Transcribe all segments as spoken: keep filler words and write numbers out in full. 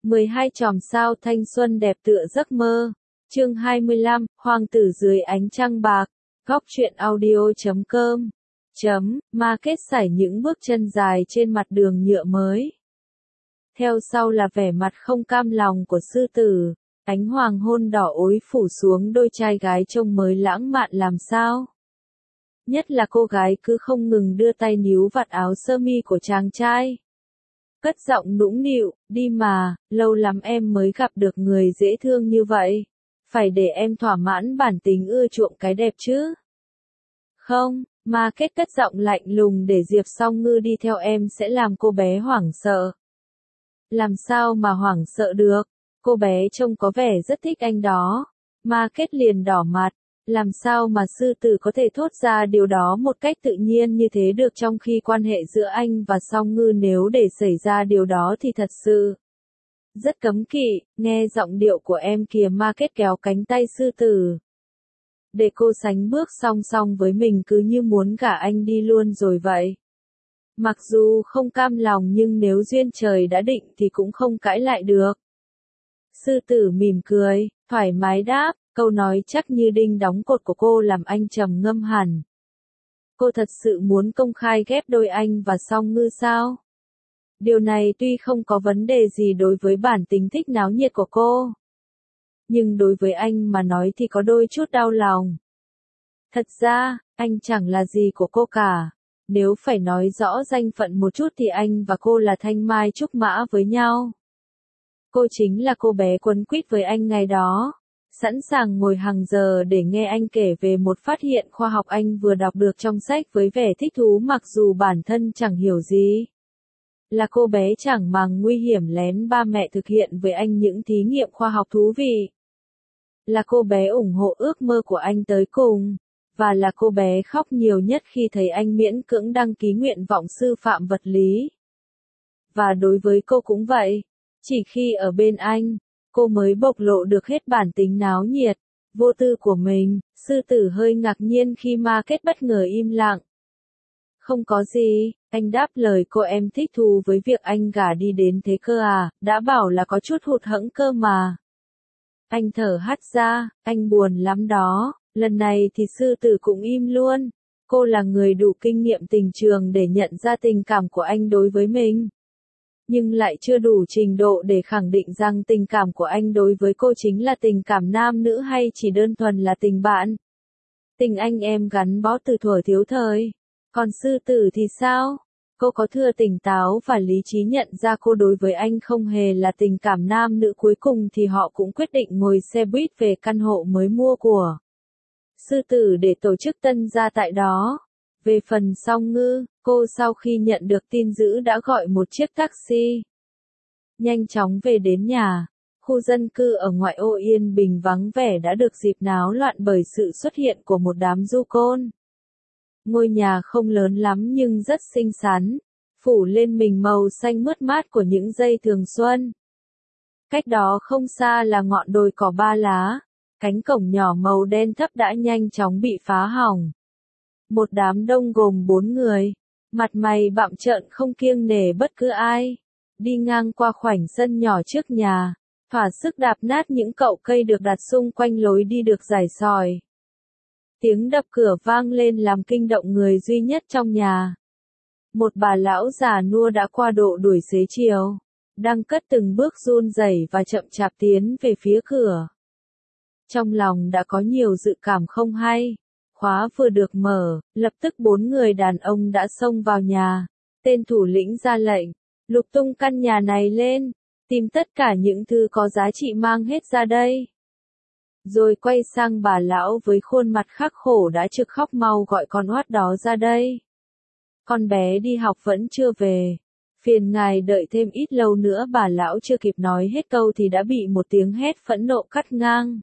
mười hai chòm sao thanh xuân đẹp tựa giấc mơ. Chương hai mươi lăm, Hoàng tử dưới ánh trăng bạc. Góc truyện audio chấm com. Chấm, ma kết sải những bước chân dài trên mặt đường nhựa mới. Theo sau là vẻ mặt không cam lòng của sư tử. Ánh hoàng hôn đỏ ối phủ xuống đôi trai gái trông mới lãng mạn làm sao. Nhất là cô gái cứ không ngừng đưa tay níu vạt áo sơ mi của chàng trai. Cất giọng nũng nịu, đi mà, lâu lắm em mới gặp được người dễ thương như vậy. Phải để em thỏa mãn bản tính ưa chuộng cái đẹp chứ. Không, mà kết cất giọng lạnh lùng để Diệp Song Ngư đi theo em sẽ làm cô bé hoảng sợ. Làm sao mà hoảng sợ được, cô bé trông có vẻ rất thích anh đó. Mà kết liền đỏ mặt, làm sao mà sư tử có thể thốt ra điều đó một cách tự nhiên như thế được, trong khi quan hệ giữa anh và Song Ngư nếu để xảy ra điều đó thì thật sự rất cấm kỵ. Nghe giọng điệu của em kìa, ma kết kéo cánh tay sư tử để cô sánh bước song song với mình, cứ như muốn gả anh đi luôn rồi vậy. Mặc dù không cam lòng nhưng nếu duyên trời đã định thì cũng không cãi lại được. Sư tử mỉm cười, thoải mái đáp, câu nói chắc như đinh đóng cột của cô làm anh trầm ngâm hẳn. Cô thật sự muốn công khai ghép đôi anh và Song Ngư sao? Điều này tuy không có vấn đề gì đối với bản tính thích náo nhiệt của cô, nhưng đối với anh mà nói thì có đôi chút đau lòng. Thật ra, anh chẳng là gì của cô cả. Nếu phải nói rõ danh phận một chút thì anh và cô là thanh mai trúc mã với nhau. Cô chính là cô bé quấn quýt với anh ngày đó, sẵn sàng ngồi hàng giờ để nghe anh kể về một phát hiện khoa học anh vừa đọc được trong sách với vẻ thích thú mặc dù bản thân chẳng hiểu gì. Là cô bé chẳng màng nguy hiểm lén ba mẹ thực hiện với anh những thí nghiệm khoa học thú vị. Là cô bé ủng hộ ước mơ của anh tới cùng. Và là cô bé khóc nhiều nhất khi thấy anh miễn cưỡng đăng ký nguyện vọng sư phạm vật lý. Và đối với cô cũng vậy. Chỉ khi ở bên anh, cô mới bộc lộ được hết bản tính náo nhiệt, vô tư của mình. Sư tử hơi ngạc nhiên khi ma kết bất ngờ im lặng. Không có gì, anh đáp lời cô, em thích thú với việc anh gả đi đến thế cơ à, đã bảo là có chút hụt hẫng cơ mà. Anh thở hắt ra, anh buồn lắm đó. Lần này thì sư tử cũng im luôn. Cô là người đủ kinh nghiệm tình trường để nhận ra tình cảm của anh đối với mình. Nhưng lại chưa đủ trình độ để khẳng định rằng tình cảm của anh đối với cô chính là tình cảm nam nữ hay chỉ đơn thuần là tình bạn. Tình anh em gắn bó từ thuở thiếu thời. Còn sư tử thì sao? Cô có thừa tỉnh táo và lý trí nhận ra cô đối với anh không hề là tình cảm nam nữ. Cuối cùng thì họ cũng quyết định ngồi xe buýt về căn hộ mới mua của sư tử để tổ chức tân gia tại đó. Về phần Song Ngư, cô sau khi nhận được tin dữ đã gọi một chiếc taxi nhanh chóng về đến nhà. Khu dân cư ở ngoại ô yên bình vắng vẻ đã được dịp náo loạn bởi sự xuất hiện của một đám du côn. Ngôi nhà không lớn lắm nhưng rất xinh xắn, phủ lên mình màu xanh mướt mát của những dây thường xuân. Cách đó không xa là ngọn đồi cỏ ba lá. Cánh cổng nhỏ màu đen thấp đã nhanh chóng bị phá hỏng. Một đám đông gồm bốn người, mặt mày bặm trợn không kiêng nể bất cứ ai, đi ngang qua khoảnh sân nhỏ trước nhà, thỏa sức đạp nát những cậu cây được đặt xung quanh lối đi được rải sỏi. Tiếng đập cửa vang lên làm kinh động người duy nhất trong nhà. Một bà lão già nua đã qua độ tuổi xế chiều, đang cất từng bước run rẩy và chậm chạp tiến về phía cửa. Trong lòng đã có nhiều dự cảm không hay. Khóa vừa được mở, lập tức bốn người đàn ông đã xông vào nhà. Tên thủ lĩnh ra lệnh, lục tung căn nhà này lên, tìm tất cả những thứ có giá trị mang hết ra đây. Rồi quay sang bà lão với khuôn mặt khắc khổ đã trực khóc, mau gọi con oát đó ra đây. Con bé đi học vẫn chưa về. Phiền ngài đợi thêm ít lâu nữa. Bà lão chưa kịp nói hết câu thì đã bị một tiếng hét phẫn nộ cắt ngang.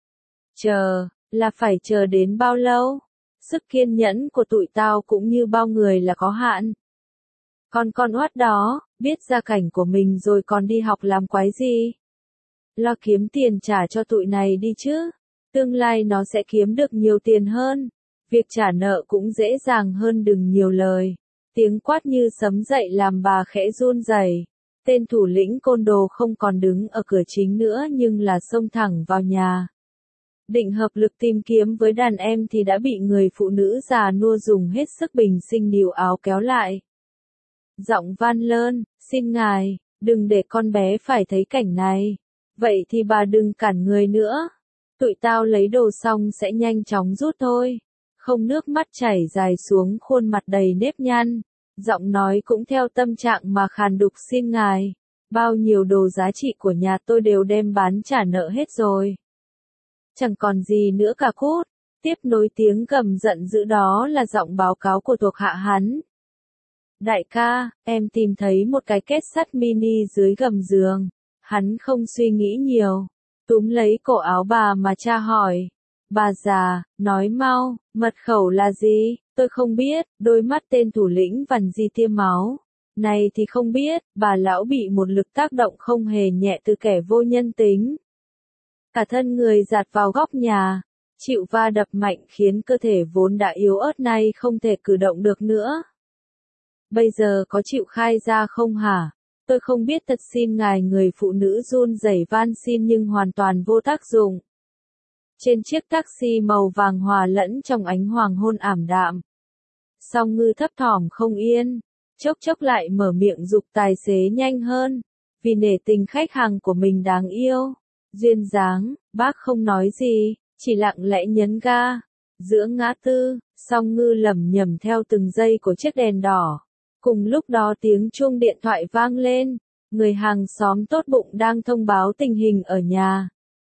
Chờ, là phải chờ đến bao lâu? Sức kiên nhẫn của tụi tao cũng như bao người là có hạn. Còn con oát đó, biết gia cảnh của mình rồi còn đi học làm quái gì? Lo kiếm tiền trả cho tụi này đi chứ. Tương lai nó sẽ kiếm được nhiều tiền hơn. Việc trả nợ cũng dễ dàng hơn, đừng nhiều lời. Tiếng quát như sấm dậy làm bà khẽ run rẩy. Tên thủ lĩnh côn đồ không còn đứng ở cửa chính nữa nhưng là xông thẳng vào nhà. Định hợp lực tìm kiếm với đàn em thì đã bị người phụ nữ già nua dùng hết sức bình sinh níu áo kéo lại. Giọng van lơn, xin ngài, đừng để con bé phải thấy cảnh này. Vậy thì bà đừng cản người nữa. Tụi tao lấy đồ xong sẽ nhanh chóng rút thôi. Không, nước mắt chảy dài xuống khuôn mặt đầy nếp nhăn. Giọng nói cũng theo tâm trạng mà khàn đục, xin ngài. Bao nhiêu đồ giá trị của nhà tôi đều đem bán trả nợ hết rồi. Chẳng còn gì nữa cả, cút. Tiếp nối tiếng gầm giận dữ đó là giọng báo cáo của thuộc hạ hắn. Đại ca, em tìm thấy một cái két sắt mini dưới gầm giường. Hắn không suy nghĩ nhiều. Túm lấy cổ áo bà mà tra hỏi. Bà già, nói mau, mật khẩu là gì? Tôi không biết. Đôi mắt tên thủ lĩnh vằn di tia máu. Này thì không biết, bà lão bị một lực tác động không hề nhẹ từ kẻ vô nhân tính. Cả thân người dạt vào góc nhà, chịu va đập mạnh khiến cơ thể vốn đã yếu ớt nay không thể cử động được nữa. Bây giờ có chịu khai ra không hả? Tôi không biết, thật xin ngài. Người phụ nữ run rẩy van xin nhưng hoàn toàn vô tác dụng. Trên chiếc taxi màu vàng hòa lẫn trong ánh hoàng hôn ảm đạm. Song Ngư thấp thỏm không yên, chốc chốc lại mở miệng giục tài xế nhanh hơn, vì nể tình khách hàng của mình đáng yêu. Duyên dáng, bác không nói gì, chỉ lặng lẽ nhấn ga. Giữa ngã tư, Song Ngư lẩm nhẩm theo từng giây của chiếc đèn đỏ. Cùng lúc đó tiếng chuông điện thoại vang lên, người hàng xóm tốt bụng đang thông báo tình hình ở nhà.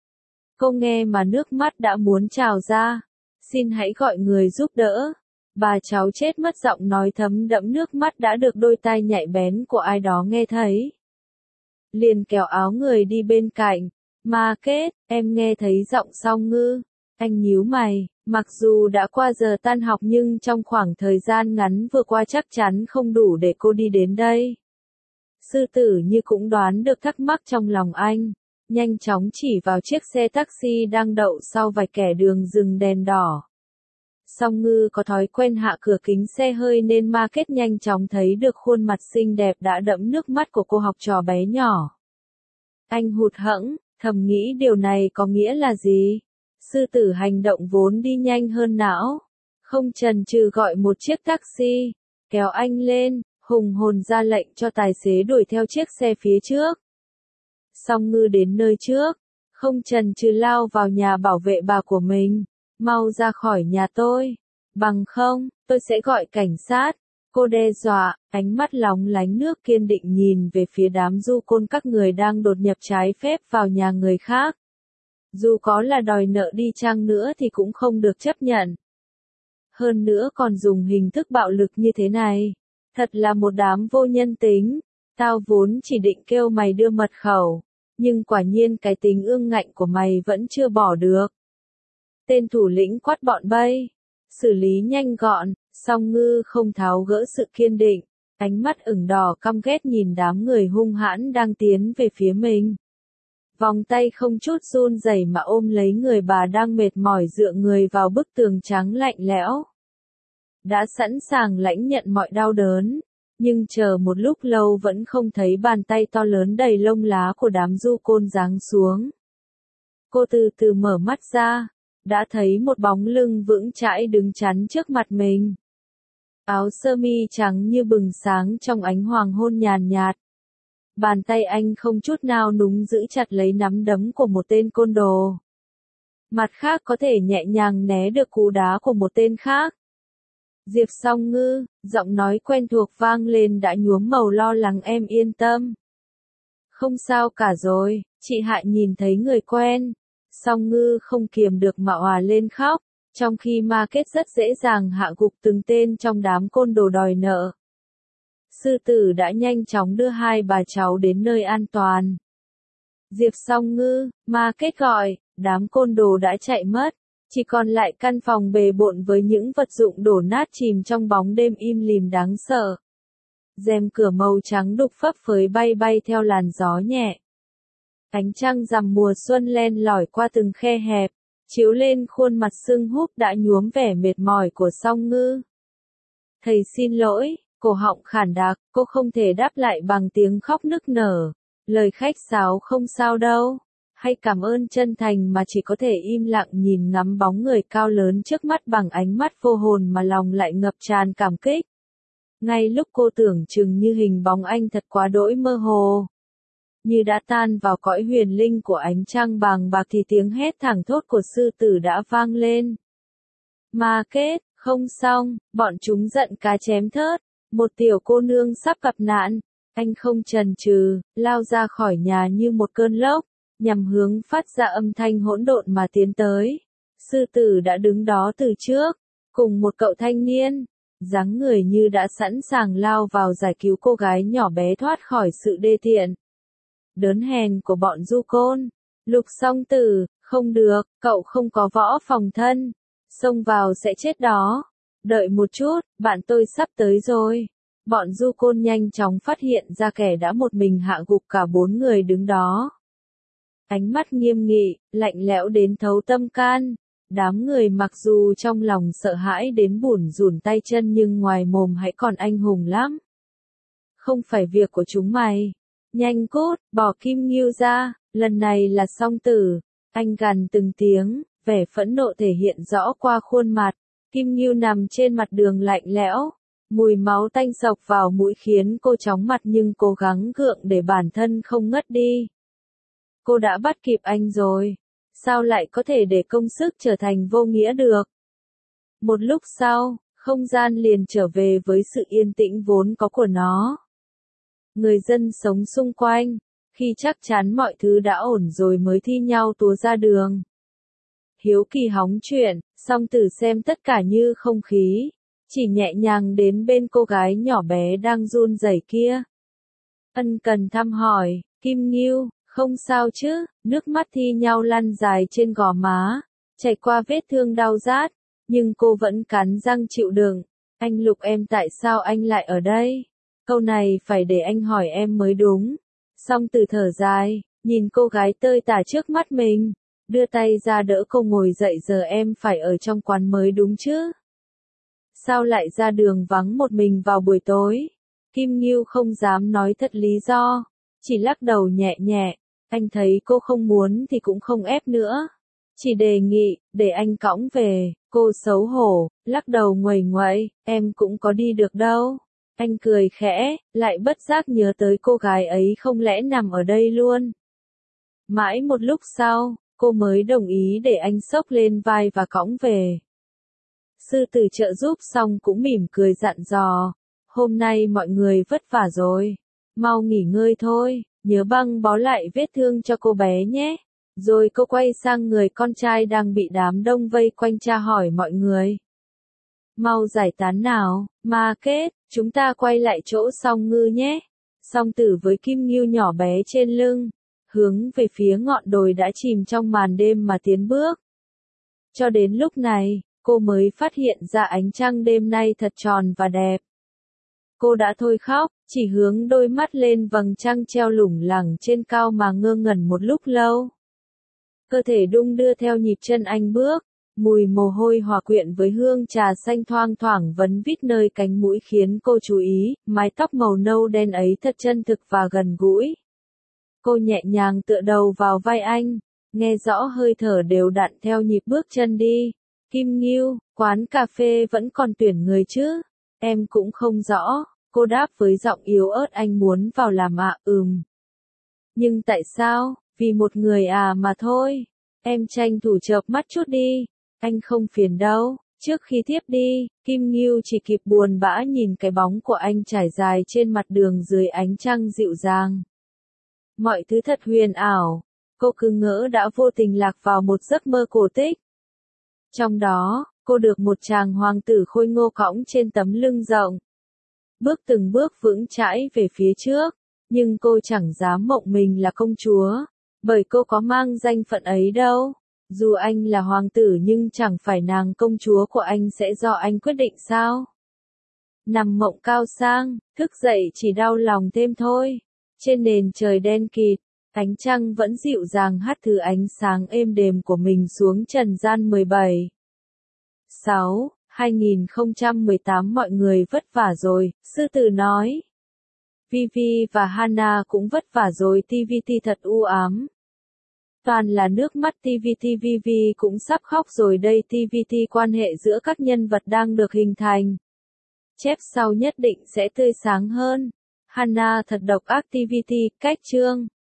Cô nghe mà nước mắt đã muốn trào ra. Xin hãy gọi người giúp đỡ. Bà cháu chết mất, giọng nói thấm đẫm nước mắt đã được đôi tai nhạy bén của ai đó nghe thấy. Liền kéo áo người đi bên cạnh. Ma Kết, em nghe thấy giọng Song Ngư. Anh nhíu mày, mặc dù đã qua giờ tan học nhưng trong khoảng thời gian ngắn vừa qua chắc chắn không đủ để cô đi đến đây. Sư tử như cũng đoán được thắc mắc trong lòng anh, nhanh chóng chỉ vào chiếc xe taxi đang đậu sau vài kẻ đường dừng đèn đỏ. Song Ngư có thói quen hạ cửa kính xe hơi nên Ma Kết nhanh chóng thấy được khuôn mặt xinh đẹp đã đẫm nước mắt của cô học trò bé nhỏ. Anh hụt hẫng, thầm nghĩ điều này có nghĩa là gì? Sư tử hành động vốn đi nhanh hơn não, không chần chừ gọi một chiếc taxi, kéo anh lên, hùng hồn ra lệnh cho tài xế đuổi theo chiếc xe phía trước. Song Ngư đến nơi trước, không chần chừ lao vào nhà bảo vệ bà của mình. Mau ra khỏi nhà tôi, bằng không, tôi sẽ gọi cảnh sát. Cô đe dọa, ánh mắt lóng lánh nước kiên định nhìn về phía đám du côn các người đang đột nhập trái phép vào nhà người khác. Dù có là đòi nợ đi chăng nữa thì cũng không được chấp nhận. Hơn nữa còn dùng hình thức bạo lực như thế này. Thật là một đám vô nhân tính. Tao vốn chỉ định kêu mày đưa mật khẩu, nhưng quả nhiên cái tính ương ngạnh của mày vẫn chưa bỏ được. Tên thủ lĩnh quát bọn Bay. Xử lý nhanh gọn. Song Ngư không tháo gỡ sự kiên định, ánh mắt ửng đỏ căm ghét nhìn đám người hung hãn đang tiến về phía mình. Vòng tay không chút run rẩy mà ôm lấy người bà đang mệt mỏi dựa người vào bức tường trắng lạnh lẽo. Đã sẵn sàng lãnh nhận mọi đau đớn, nhưng chờ một lúc lâu vẫn không thấy bàn tay to lớn đầy lông lá của đám du côn giáng xuống. Cô từ từ mở mắt ra, đã thấy một bóng lưng vững chãi đứng chắn trước mặt mình. Áo sơ mi trắng như bừng sáng trong ánh hoàng hôn nhàn nhạt. Bàn tay anh không chút nào núng giữ chặt lấy nắm đấm của một tên côn đồ. Mặt khác có thể nhẹ nhàng né được cú đá của một tên khác. Diệp Song Ngư, giọng nói quen thuộc vang lên đã nhuốm màu lo lắng, em yên tâm. Không sao cả rồi, chị Hạ nhìn thấy người quen. Song Ngư không kiềm được mà òa lên khóc, trong khi Ma Kết rất dễ dàng hạ gục từng tên trong đám côn đồ đòi nợ. Sư tử đã nhanh chóng đưa hai bà cháu đến nơi an toàn. Diệp Song Ngư, Ma Kết gọi, đám côn đồ đã chạy mất, chỉ còn lại căn phòng bề bộn với những vật dụng đổ nát chìm trong bóng đêm im lìm đáng sợ. Rèm cửa màu trắng đục phấp phới bay bay theo làn gió nhẹ. Ánh trăng rằm mùa xuân len lỏi qua từng khe hẹp, chiếu lên khuôn mặt sưng húp đã nhuốm vẻ mệt mỏi của Song Ngư. Thầy xin lỗi, Cổ họng khản đặc, cô không thể đáp lại bằng tiếng khóc nức nở. Lời khách sáo không sao đâu. Hay cảm ơn chân thành mà chỉ có thể im lặng nhìn ngắm bóng người cao lớn trước mắt bằng ánh mắt vô hồn mà lòng lại ngập tràn cảm kích. Ngay lúc cô tưởng chừng như hình bóng anh thật quá đỗi mơ hồ, như đã tan vào cõi huyền linh của ánh trăng bàng bạc thì tiếng hét thảng thốt của sư tử đã vang lên. Mà kết, không xong, bọn chúng giận cá chém thớt, một tiểu cô nương sắp gặp nạn, anh không chần chừ, lao ra khỏi nhà như một cơn lốc, nhằm hướng phát ra âm thanh hỗn độn mà tiến tới. Sư tử đã đứng đó từ trước, cùng một cậu thanh niên, dáng người như đã sẵn sàng lao vào giải cứu cô gái nhỏ bé thoát khỏi sự đê tiện đớn hèn của bọn du côn. Lục Song Tử, không được, cậu không có võ phòng thân, xông vào sẽ chết đó. Đợi một chút, bạn tôi sắp tới rồi. Bọn du côn nhanh chóng phát hiện ra kẻ đã một mình hạ gục cả bốn người đứng đó. Ánh mắt nghiêm nghị, lạnh lẽo đến thấu tâm can. Đám người mặc dù trong lòng sợ hãi đến bủn rủn tay chân nhưng ngoài mồm hãy còn anh hùng lắm. Không phải việc của chúng mày. Nhanh cút, bỏ Kim Ngưu ra, lần này là Song Tử. Anh gằn từng tiếng, vẻ phẫn nộ thể hiện rõ qua khuôn mặt. Kim Ngưu nằm trên mặt đường lạnh lẽo. Mùi máu tanh sộc vào mũi khiến cô chóng mặt nhưng cố gắng gượng để bản thân không ngất đi. Cô đã bắt kịp anh rồi. Sao lại có thể để công sức trở thành vô nghĩa được? Một lúc sau, không gian liền trở về với sự yên tĩnh vốn có của nó. Người dân sống xung quanh, khi chắc chắn mọi thứ đã ổn rồi mới thi nhau túa ra đường. Hiếu kỳ hóng chuyện, Song Tử xem tất cả như không khí, chỉ nhẹ nhàng đến bên cô gái nhỏ bé đang run rẩy kia. Ân cần thăm hỏi, Kim Ngưu, không sao chứ? Nước mắt thi nhau lăn dài trên gò má, chảy qua vết thương đau rát, nhưng cô vẫn cắn răng chịu đựng. Anh Lục, em tại sao anh lại ở đây? Câu này phải để anh hỏi em mới đúng. Song Tử thở dài, nhìn cô gái tơi tả trước mắt mình, đưa tay ra đỡ cô ngồi dậy. Giờ em phải ở trong quán mới đúng chứ? Sao lại ra đường vắng một mình vào buổi tối? Kim Ngưu không dám nói thật lý do, chỉ lắc đầu nhẹ nhẹ. Anh thấy cô không muốn thì cũng không ép nữa. Chỉ đề nghị, để anh cõng về. Cô xấu hổ, lắc đầu nguầy nguậy, em cũng có đi được đâu. Anh cười khẽ, lại bất giác nhớ tới cô gái ấy không lẽ nằm ở đây luôn. Mãi một lúc sau, cô mới đồng ý để anh xốc lên vai và cõng về. Sư tử trợ giúp xong cũng mỉm cười dặn dò. Hôm nay mọi người vất vả rồi. Mau nghỉ ngơi thôi, nhớ băng bó lại vết thương cho cô bé nhé. Rồi cô quay sang người con trai đang bị đám đông vây quanh tra hỏi mọi người. Mau giải tán nào, Ma Kết, chúng ta quay lại chỗ Song Ngư nhé. Song Tử với Kim Ngưu nhỏ bé trên lưng, hướng về phía ngọn đồi đã chìm trong màn đêm mà tiến bước. Cho đến lúc này, cô mới phát hiện ra ánh trăng đêm nay thật tròn và đẹp. Cô đã thôi khóc, chỉ hướng đôi mắt lên vầng trăng treo lủng lẳng trên cao mà ngơ ngẩn một lúc lâu. Cơ thể đung đưa theo nhịp chân anh bước, mùi mồ hôi hòa quyện với hương trà xanh thoang thoảng vấn vít nơi cánh mũi khiến cô chú ý, mái tóc màu nâu đen ấy thật chân thực và gần gũi. Cô nhẹ nhàng tựa đầu vào vai anh, nghe rõ hơi thở đều đặn theo nhịp bước chân đi. Kim Ngưu, quán cà phê vẫn còn tuyển người chứ? Em cũng không rõ, cô đáp với giọng yếu ớt. Anh muốn vào làm ạ, à, ừm. Nhưng tại sao? Vì một người à mà thôi. Em tranh thủ chợp mắt chút đi, anh không phiền đâu. Trước khi tiếp đi, Kim Ngưu chỉ kịp buồn bã nhìn cái bóng của anh trải dài trên mặt đường dưới ánh trăng dịu dàng. Mọi thứ thật huyền ảo, cô cứ ngỡ đã vô tình lạc vào một giấc mơ cổ tích. Trong đó, cô được một chàng hoàng tử khôi ngô cõng trên tấm lưng rộng. Bước từng bước vững chãi về phía trước, nhưng cô chẳng dám mộng mình là công chúa, bởi cô có mang danh phận ấy đâu. Dù anh là hoàng tử nhưng chẳng phải nàng công chúa của anh sẽ do anh quyết định sao? Nằm mộng cao sang, thức dậy chỉ đau lòng thêm thôi. Trên nền trời đen kịt, ánh trăng vẫn dịu dàng hắt thứ ánh sáng êm đềm của mình xuống trần gian. Mười bảy, sáu, hai không một tám mọi người vất vả rồi, sư tử nói. Vivi và Hana cũng vất vả rồi, tê vê tê thật u ám. Toàn là nước mắt tê vê tê, Vivi cũng sắp khóc rồi đây, tê vê tê quan hệ giữa các nhân vật đang được hình thành. Chép sau nhất định sẽ tươi sáng hơn. Hana thật độc ác, tê vê tê, cách chương.